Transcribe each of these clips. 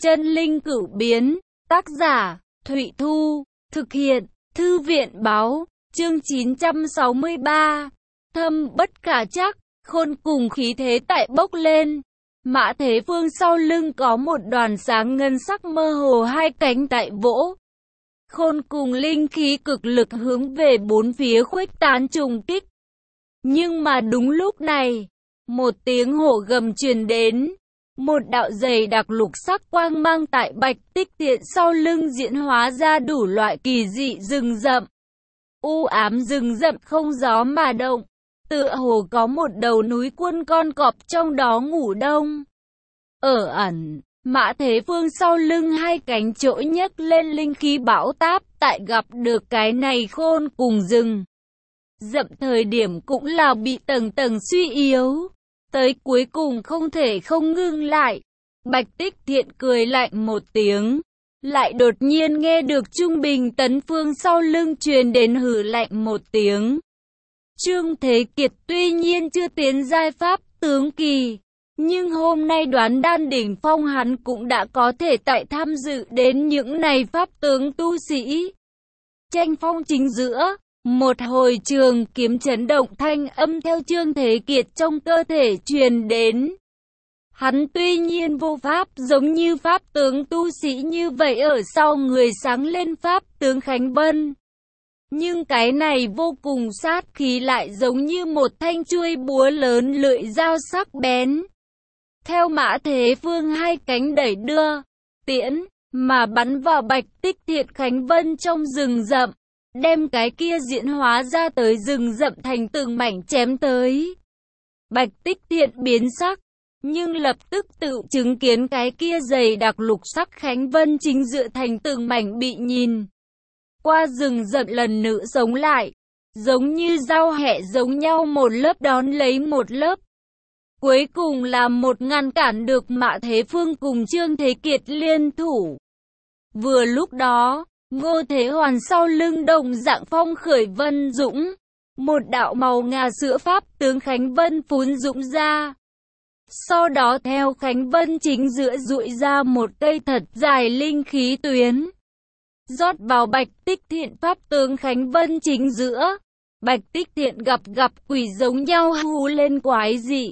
Chân linh cửu biến, tác giả, Thụy Thu, thực hiện, Thư viện báo, chương 963. Thâm bất khả trắc, khôn cùng khí thế tại bốc lên. Mã Thế Phương sau lưng có một đoàn sáng ngân sắc mơ hồ hai cánh tại vỗ. Khôn cùng linh khí cực lực hướng về bốn phía khuếch tán trùng kích. Nhưng mà đúng lúc này, một tiếng hổ gầm truyền đến. Một đạo dày đặc lục sắc quang mang tại Bạch Tích Thiện sau lưng diễn hóa ra đủ loại kỳ dị rừng rậm. U ám rừng rậm không gió mà động, tựa hồ có một đầu núi quân con cọp trong đó ngủ đông. Ở ẩn, Mã Thế Phương sau lưng hai cánh trỗi nhấc lên linh khí bão táp, tại gặp được cái này khôn cùng rừng rậm thời điểm cũng là bị tầng tầng suy yếu. Tới cuối cùng không thể không ngưng lại. Bạch Tích Thiện cười lạnh một tiếng. Lại đột nhiên nghe được Trung Bình Tấn Phương sau lưng truyền đến hừ lạnh một tiếng. Trương Thế Kiệt tuy nhiên chưa tiến giai pháp tướng kỳ. Nhưng hôm nay đoán đan đỉnh phong hắn cũng đã có thể tại tham dự đến những này pháp tướng tu sĩ. Tranh phong chính giữa. Một hồi trường kiếm chấn động thanh âm theo Trương Thế Kiệt trong cơ thể truyền đến. Hắn tuy nhiên vô pháp giống như pháp tướng tu sĩ như vậy ở sau người sáng lên pháp tướng Khánh Vân. Nhưng cái này vô cùng sát khí lại giống như một thanh chuôi búa lớn lưỡi dao sắc bén. Theo Mã Thế Phương hai cánh đẩy đưa, tiễn, mà bắn vào Bạch Tích Thiện Khánh Vân trong rừng rậm. Đem cái kia diễn hóa ra tới rừng rậm thành từng mảnh chém tới. Bạch Tích Thiện biến sắc, nhưng lập tức tự chứng kiến cái kia dày đặc lục sắc Khánh Vân chính dựa thành từng mảnh bị nhìn. Qua rừng rậm lần nữa sống lại, giống như dao hẹ giống nhau một lớp đón lấy một lớp. Cuối cùng là một ngăn cản được Mã Thế Phương cùng Trương Thế Kiệt liên thủ. Vừa lúc đó, Ngô Thế Hoàn sau lưng đồng dạng phong khởi vân dũng, một đạo màu ngà sữa pháp tướng Khánh Vân phún dũng ra. Sau đó theo Khánh Vân chính giữa dụi ra một cây thật dài linh khí tuyến, rót vào Bạch Tích Thiện pháp tướng Khánh Vân chính giữa. Bạch Tích Thiện gặp quỷ giống nhau hú lên quái dị.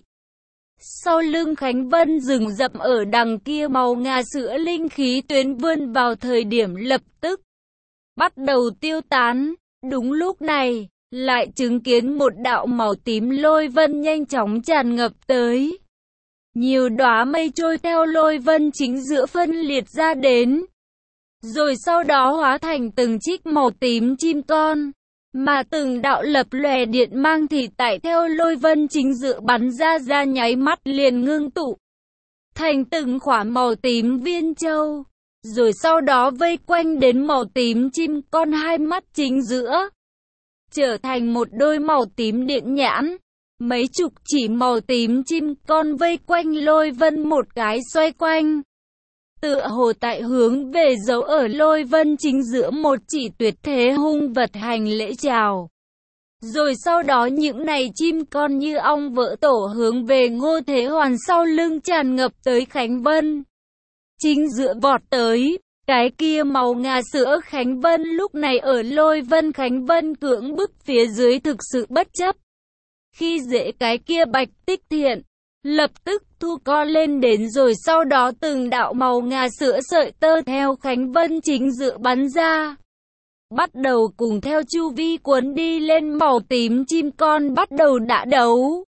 Sau lưng Khánh Vân rừng rậm ở đằng kia màu ngà sữa linh khí tuyến vươn vào thời điểm lập tức bắt đầu tiêu tán. Đúng lúc này, lại chứng kiến một đạo màu tím lôi vân nhanh chóng tràn ngập tới. Nhiều đóa mây trôi theo lôi vân chính giữa phân liệt ra đến. Rồi sau đó hóa thành từng chiếc màu tím chim con. Mà từng đạo lập lòe điện mang thì tại theo lôi vân chính giữa bắn ra nháy mắt liền ngưng tụ thành từng quả màu tím viên châu. Rồi sau đó vây quanh đến màu tím chim con hai mắt chính giữa, trở thành một đôi màu tím điện nhãn. Mấy chục chỉ màu tím chim con vây quanh lôi vân một cái xoay quanh. Tựa hồ tại hướng về dấu ở lôi vân chính giữa một chỉ tuyệt thế hung vật hành lễ chào. Rồi sau đó những này chim con như ong vỡ tổ hướng về Ngô Thế Hoàn sau lưng tràn ngập tới Khánh Vân. Chính giữa vọt tới, cái kia màu ngà sữa Khánh Vân lúc này ở lôi vân Khánh Vân cưỡng bức phía dưới thực sự bất chấp. Khi dễ cái kia Bạch Tích Thiện, lập tức thu co lên đến rồi sau đó từng đạo màu ngà sữa sợi tơ theo Khánh Vân chính giữa bắn ra. Bắt đầu cùng theo chu vi cuốn đi lên màu tím chim con bắt đầu đả đấu.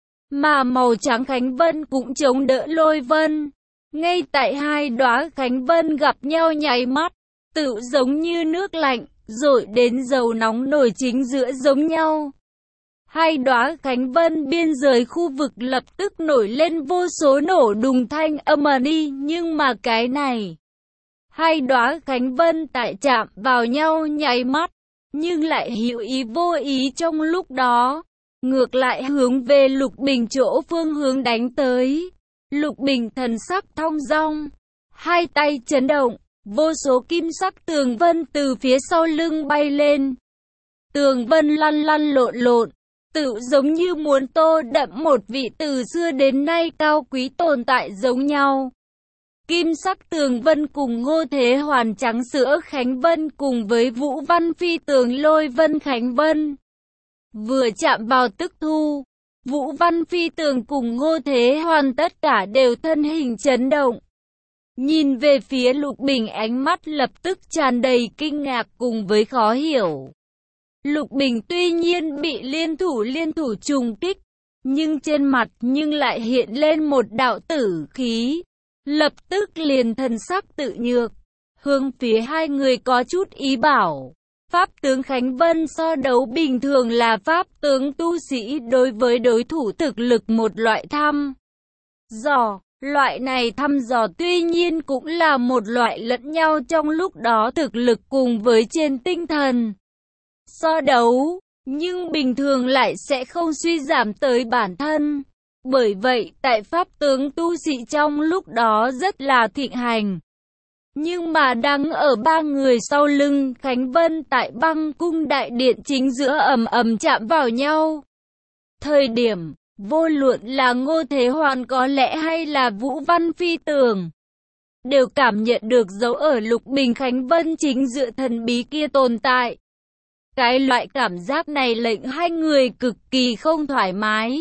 Mà màu trắng Khánh Vân cũng chống đỡ lôi vân. Ngay tại hai đóa Khánh Vân gặp nhau nháy mắt, tự giống như nước lạnh, dội đến dầu nóng nổi chính giữa giống nhau. Hai đóa Khánh Vân biên giới khu vực lập tức nổi lên vô số nổ đùng thanh âm đi, nhưng mà cái này, hai đóa Khánh Vân tại chạm vào nhau nháy mắt, nhưng lại hữu ý vô ý trong lúc đó, ngược lại hướng về Lục Bình chỗ phương hướng đánh tới. Lục Bình thần sắc thong dong, hai tay chấn động, vô số kim sắc tường vân từ phía sau lưng bay lên. Tường vân lăn lăn lộn lộn, tự giống như muốn tô đậm một vị từ xưa đến nay cao quý tồn tại giống nhau. Kim Sắc Tường Vân cùng Ngô Thế Hoàn Trắng Sữa Khánh Vân cùng với Vũ Văn Phi Tường Lôi Vân Khánh Vân. Vừa chạm vào tức thu, Vũ Văn Phi Tường cùng Ngô Thế Hoàn tất cả đều thân hình chấn động. Nhìn về phía Lục Bình, ánh mắt lập tức tràn đầy kinh ngạc cùng với khó hiểu. Lục Bình tuy nhiên bị liên thủ trùng kích, nhưng trên mặt nhưng lại hiện lên một đạo tử khí. Lập tức liền thần sắc tự nhược, hướng phía hai người có chút ý bảo. Pháp tướng Khánh Vân so đấu bình thường là pháp tướng tu sĩ đối với đối thủ thực lực một loại thăm dò. Loại này thăm dò tuy nhiên cũng là một loại lẫn nhau trong lúc đó thực lực cùng với trên tinh thần so đấu, nhưng bình thường lại sẽ không suy giảm tới bản thân. Bởi vậy, tại pháp tướng tu sĩ trong lúc đó rất là thịnh hành. Nhưng mà đang ở ba người sau lưng Khánh Vân tại Băng Cung đại điện chính giữa ầm ầm chạm vào nhau. Thời điểm, vô luận là Ngô Thế Hoàn có lẽ hay là Vũ Văn Phi Tường, đều cảm nhận được dấu ở Lục Bình Khánh Vân chính giữa thần bí kia tồn tại. Cái loại cảm giác này lệnh hai người cực kỳ không thoải mái.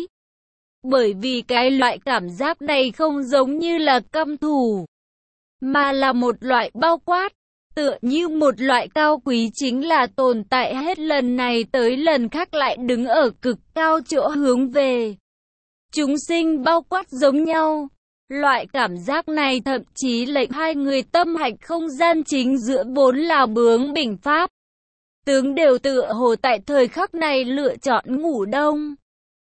Bởi vì cái loại cảm giác này không giống như là căm thù, mà là một loại bao quát, tựa như một loại cao quý chính là tồn tại hết lần này tới lần khác lại đứng ở cực cao chỗ hướng về chúng sinh bao quát giống nhau. Loại cảm giác này thậm chí lệnh hai người tâm hạch không gian chính giữa vốn là bướng bỉnh pháp tướng đều tựa hồ tại thời khắc này lựa chọn ngủ đông,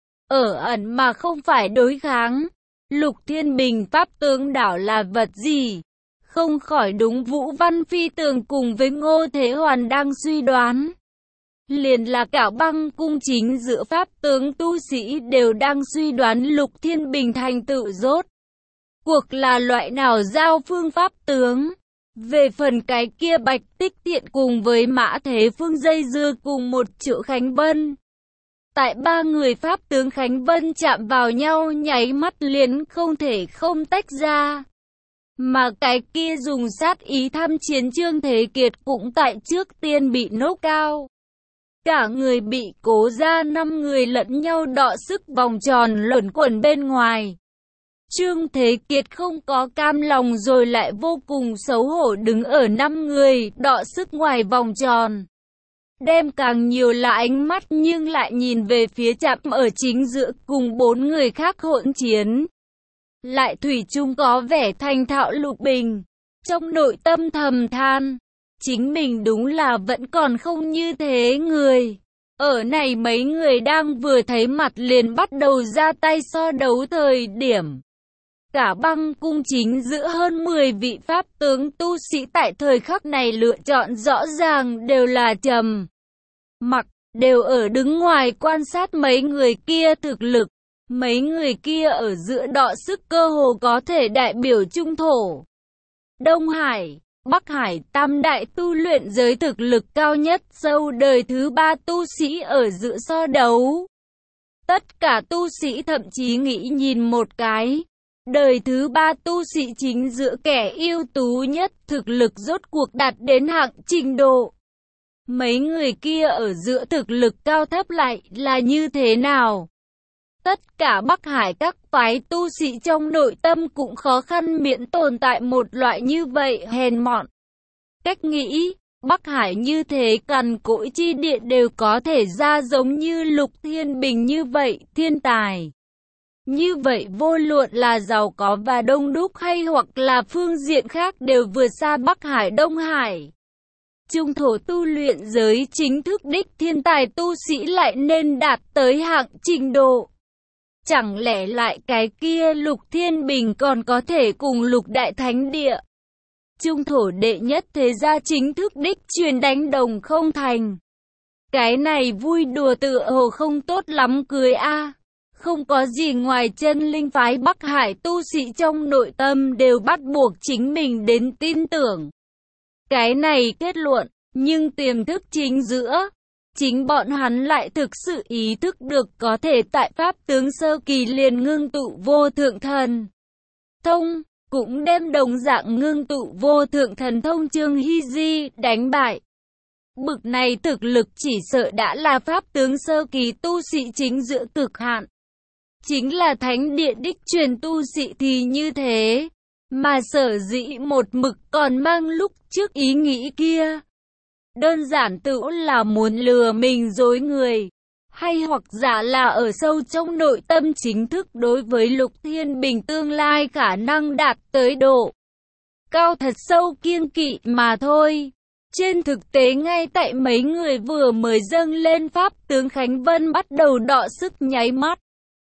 ở ẩn mà không phải đối kháng. Lục Thiên Bình pháp tướng đảo là vật gì? Không khỏi đúng Vũ Văn Phi Tường cùng với Ngô Thế Hoàn đang suy đoán. Liền là cả Băng Cung chính giữa pháp tướng tu sĩ đều đang suy đoán Lục Thiên Bình thành tựu rốt cuộc là loại nào giao phương pháp tướng. Về phần cái kia Bạch Tích Tiện cùng với Mã Thế Phương dây dưa cùng một chỗ Khánh Vân. Tại ba người pháp tướng Khánh Vân chạm vào nhau nháy mắt liền không thể không tách ra. Mà cái kia dùng sát ý tham chiến Trương Thế Kiệt cũng tại trước tiên bị nốc cao. Cả người bị cố ra, 5 người lẫn nhau đọ sức vòng tròn luẩn quẩn bên ngoài. Trương Thế Kiệt không có cam lòng rồi lại vô cùng xấu hổ đứng ở 5 người đọ sức ngoài vòng tròn. Đem càng nhiều là ánh mắt nhưng lại nhìn về phía chạm ở chính giữa cùng 4 người khác hỗn chiến. Lại thủy chung có vẻ thành thạo. Lục Bình trong nội tâm thầm than, chính mình đúng là vẫn còn không như thế người. Ở này mấy người đang vừa thấy mặt liền bắt đầu ra tay so đấu thời điểm. Cả Băng Cung chính giữa hơn 10 vị pháp tướng tu sĩ tại thời khắc này lựa chọn rõ ràng đều là trầm mặc, đều ở đứng ngoài quan sát mấy người kia thực lực. Mấy người kia ở giữa đọ sức cơ hồ có thể đại biểu trung thổ Đông Hải, Bắc Hải tam đại tu luyện giới thực lực cao nhất sâu đời thứ 3 tu sĩ ở giữa so đấu. Tất cả tu sĩ thậm chí nghĩ nhìn một cái, đời thứ 3 tu sĩ chính giữa kẻ ưu tú nhất thực lực rốt cuộc đạt đến hạng trình độ. Mấy người kia ở giữa thực lực cao thấp lại là như thế nào? Tất cả Bắc Hải các phái tu sĩ trong nội tâm cũng khó khăn miễn tồn tại một loại như vậy hèn mọn cách nghĩ. Bắc Hải như thế cằn cỗi chi địa đều có thể ra giống như Lục Thiên Bình như vậy thiên tài. Như vậy vô luận là giàu có và đông đúc hay hoặc là phương diện khác đều vượt xa Bắc Hải Đông Hải. Trung thổ tu luyện giới chính thức đích thiên tài tu sĩ lại nên đạt tới hạng trình độ. Chẳng lẽ lại cái kia Lục Thiên Bình còn có thể cùng Lục Đại Thánh Địa Trung thổ đệ nhất thế gia chính thức đích truyền đánh đồng không thành? Cái này vui đùa tựa hồ không tốt lắm cười a. Không có gì ngoài chân linh phái Bắc Hải tu sĩ trong nội tâm đều bắt buộc chính mình đến tin tưởng cái này kết luận, nhưng tiềm thức chính giữa, chính bọn hắn lại thực sự ý thức được có thể tại pháp tướng sơ kỳ liền ngưng tụ vô thượng thần thông. cũng đem đồng dạng ngưng tụ vô thượng thần thông Trương Hy Di đánh bại. Bực này thực lực chỉ sợ đã là pháp tướng sơ kỳ tu sĩ chính giữa cực hạn. Chính là thánh địa đích truyền tu sĩ thì như thế, mà sở dĩ một mực còn mang lúc trước ý nghĩ kia. Đơn giản tự là muốn lừa mình dối người, hay hoặc giả là ở sâu trong nội tâm chính thức đối với Lục Thiên Bình tương lai khả năng đạt tới độ cao thật sâu kiêng kỵ mà thôi. Trên thực tế ngay tại mấy người vừa mới dâng lên pháp tướng Khánh Vân bắt đầu đọ sức nháy mắt,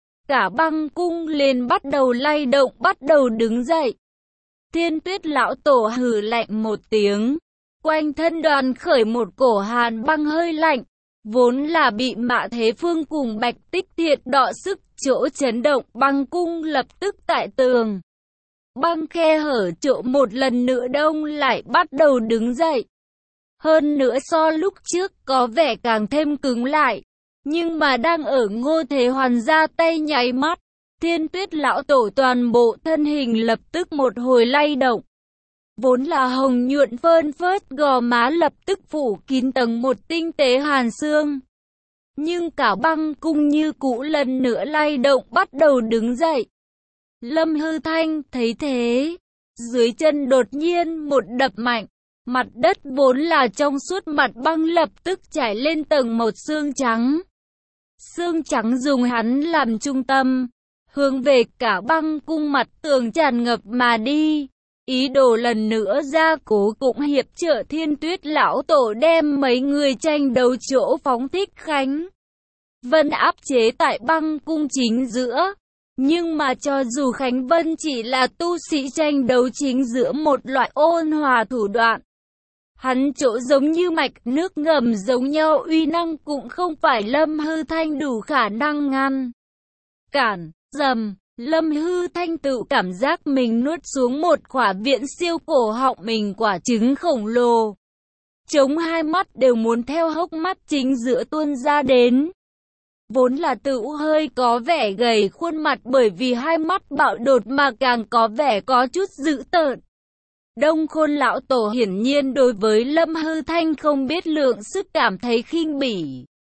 cả băng cung liền bắt đầu lay động, bắt đầu đứng dậy. Thiên Tuyết lão tổ hừ lạnh một tiếng, quanh thân đoàn khởi một cổ hàn băng hơi lạnh, vốn là bị Mã Thế Phương cùng Bạch Tích Thiệt đọ sức chỗ chấn động, băng cung lập tức tại tường băng khe hở chỗ một lần nữa đông lại bắt đầu đứng dậy. Hơn nữa so lúc trước có vẻ càng thêm cứng lại, nhưng mà đang ở Ngô Thế Hoàn ra tay nháy mắt, Thiên Tuyết lão tổ toàn bộ thân hình lập tức một hồi lay động. Vốn là hồng nhuận phơn phớt gò má lập tức phủ kín tầng một tinh tế hàn xương. Nhưng cả băng cung như cũ lần nữa lay động bắt đầu đứng dậy. Lâm Hư Thanh thấy thế, dưới chân đột nhiên một đập mạnh, mặt đất vốn là trong suốt mặt băng lập tức trải lên tầng một xương trắng. Xương trắng dùng hắn làm trung tâm, hướng về cả băng cung mặt tường tràn ngập mà đi. Ý đồ lần nữa ra cố cũng hiệp trợ Thiên Tuyết lão tổ đem mấy người tranh đấu chỗ phóng thích Khánh Vân áp chế tại băng cung chính giữa. Nhưng mà cho dù Khánh Vân chỉ là tu sĩ tranh đấu chính giữa một loại ôn hòa thủ đoạn, hắn chỗ giống như mạch nước ngầm giống nhau uy năng cũng không phải Lâm Hư Thanh đủ khả năng ngăn cản. Dầm, Lâm Hư Thanh tự cảm giác mình nuốt xuống một quả viễn siêu cổ họng mình quả trứng khổng lồ. Chống hai mắt đều muốn theo hốc mắt chính giữa tuôn ra đến. Vốn là tự hơi có vẻ gầy khuôn mặt bởi vì hai mắt bạo đột mà càng có vẻ có chút dữ tợn. Đông Khôn lão tổ hiển nhiên đối với Lâm Hư Thanh không biết lượng sức cảm thấy khinh bỉ.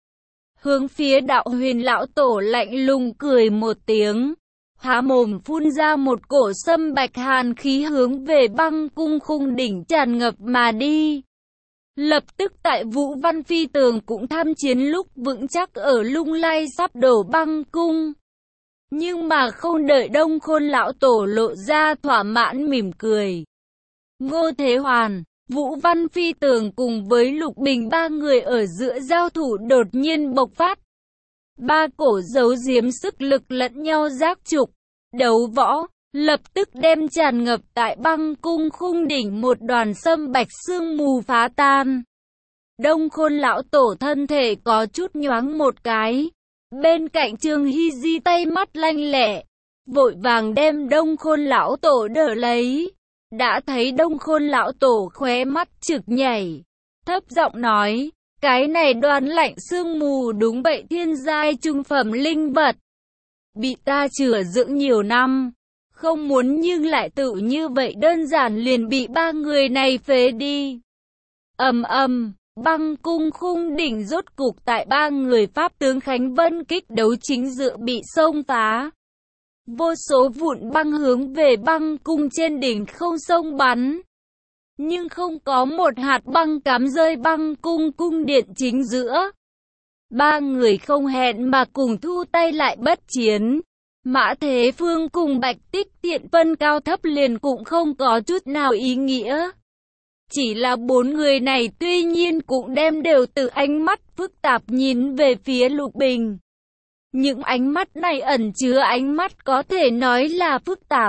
Hướng phía Đạo Huyền lão tổ lạnh lùng cười một tiếng, há mồm phun ra một cổ sâm bạch hàn khí hướng về băng cung khung đỉnh tràn ngập mà đi. Lập tức tại Vũ Văn Phi Tường cũng tham chiến lúc vững chắc ở lung lay sắp đổ băng cung. Nhưng mà không đợi Đông Khôn lão tổ lộ ra thỏa mãn mỉm cười, Ngô Thế Hoàn, Vũ Văn Phi Tường cùng với Lục Bình ba người ở giữa giao thủ đột nhiên bộc phát. Ba cổ giấu giếm sức lực lẫn nhau giác trục, đấu võ, lập tức đem tràn ngập tại băng cung khung đỉnh một đoàn sâm bạch sương mù phá tan. Đông Khôn lão tổ thân thể có chút nhoáng một cái. Bên cạnh Trương Hy Di tay mắt lanh lẹ, vội vàng đem Đông Khôn lão tổ đỡ lấy. Đã thấy Đông Khôn lão tổ khóe mắt trực nhảy, thấp giọng nói, cái này đoán lạnh sương mù đúng vậy thiên giai trung phẩm linh vật. Bị ta chữa dưỡng nhiều năm, không muốn nhưng lại tự như vậy đơn giản liền bị ba người này phế đi. Ầm ầm, băng cung khung đỉnh rốt cục tại ba người pháp tướng Khánh Vân kích đấu chính giữa bị xông phá. Vô số vụn băng hướng về băng cung trên đỉnh không xông bắn. Nhưng không có một hạt băng cắm rơi băng cung cung điện chính giữa. Ba người không hẹn mà cùng thu tay lại bất chiến. Mã Thế Phương cùng Bạch Tích Thiện phân cao thấp liền cũng không có chút nào ý nghĩa. Chỉ là bốn người này tuy nhiên cũng đem đều từ ánh mắt phức tạp nhìn về phía Lục Bình. Những ánh mắt này ẩn chứa ánh mắt có thể nói là phức tạp.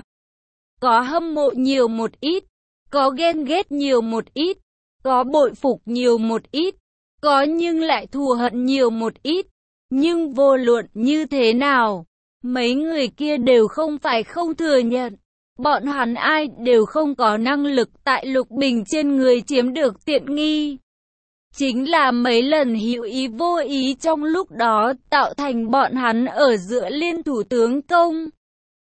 Có hâm mộ nhiều một ít, có ghen ghét nhiều một ít, có bội phục nhiều một ít, có nhưng lại thù hận nhiều một ít. Nhưng vô luận như thế nào, mấy người kia đều không phải không thừa nhận. Bọn hắn ai đều không có năng lực tại Lục Bình trên người chiếm được tiện nghi. Chính là mấy lần hữu ý vô ý trong lúc đó tạo thành bọn hắn ở giữa liên thủ tướng công.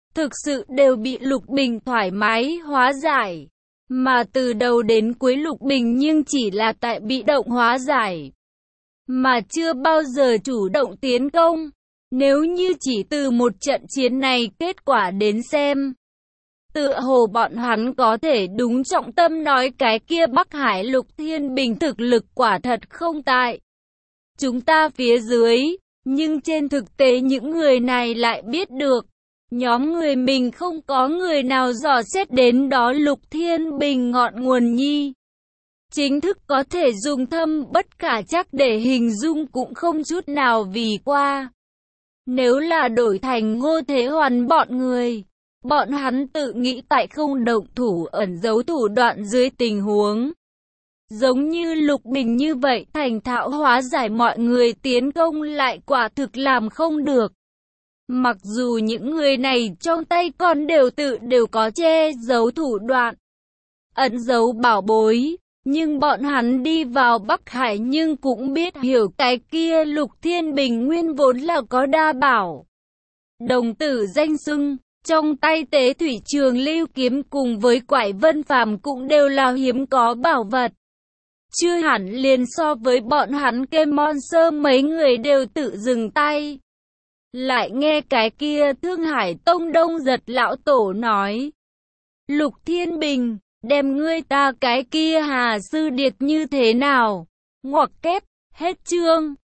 thực sự đều bị Lục Bình thoải mái hóa giải. Mà từ đầu đến cuối Lục Bình nhưng chỉ là tại bị động hóa giải, mà chưa bao giờ chủ động tiến công. Nếu như chỉ từ một trận chiến này kết quả đến xem, tựa hồ bọn hắn có thể đúng trọng tâm nói cái kia Bắc Hải Lục Thiên Bình thực lực quả thật không tại chúng ta phía dưới, nhưng trên thực tế những người này lại biết được, nhóm người mình không có người nào dò xét đến đó Lục Thiên Bình ngọn nguồn nhi. Chính thức có thể dùng thâm bất khả trắc để hình dung cũng không chút nào vì qua. Nếu là đổi thành Ngô Thế Hoàn bọn hắn tự nghĩ tại không động thủ ẩn giấu thủ đoạn dưới tình huống giống như Lục Bình như vậy thành thạo hóa giải mọi người tiến công lại quả thực làm không được. Mặc dù những người này trong tay còn đều có che giấu thủ đoạn, ẩn giấu bảo bối, nhưng bọn hắn đi vào Bắc Hải nhưng cũng biết hiểu cái kia Lục Thiên Bình nguyên vốn là có đa bảo. Đồng tử danh xưng, trong tay Tế Thủy Trường Lưu kiếm cùng với Quải Vân Phàm cũng đều là hiếm có bảo vật. Chưa hẳn liền so với bọn hắn Monster mấy người đều tự dừng tay. Lại nghe cái kia Thương Hải Tông Đông Giật lão tổ nói: Lục Thiên Bình, đem ngươi ta cái kia Hà Sư Điệt như thế nào? Ngoặc kép, hết chương.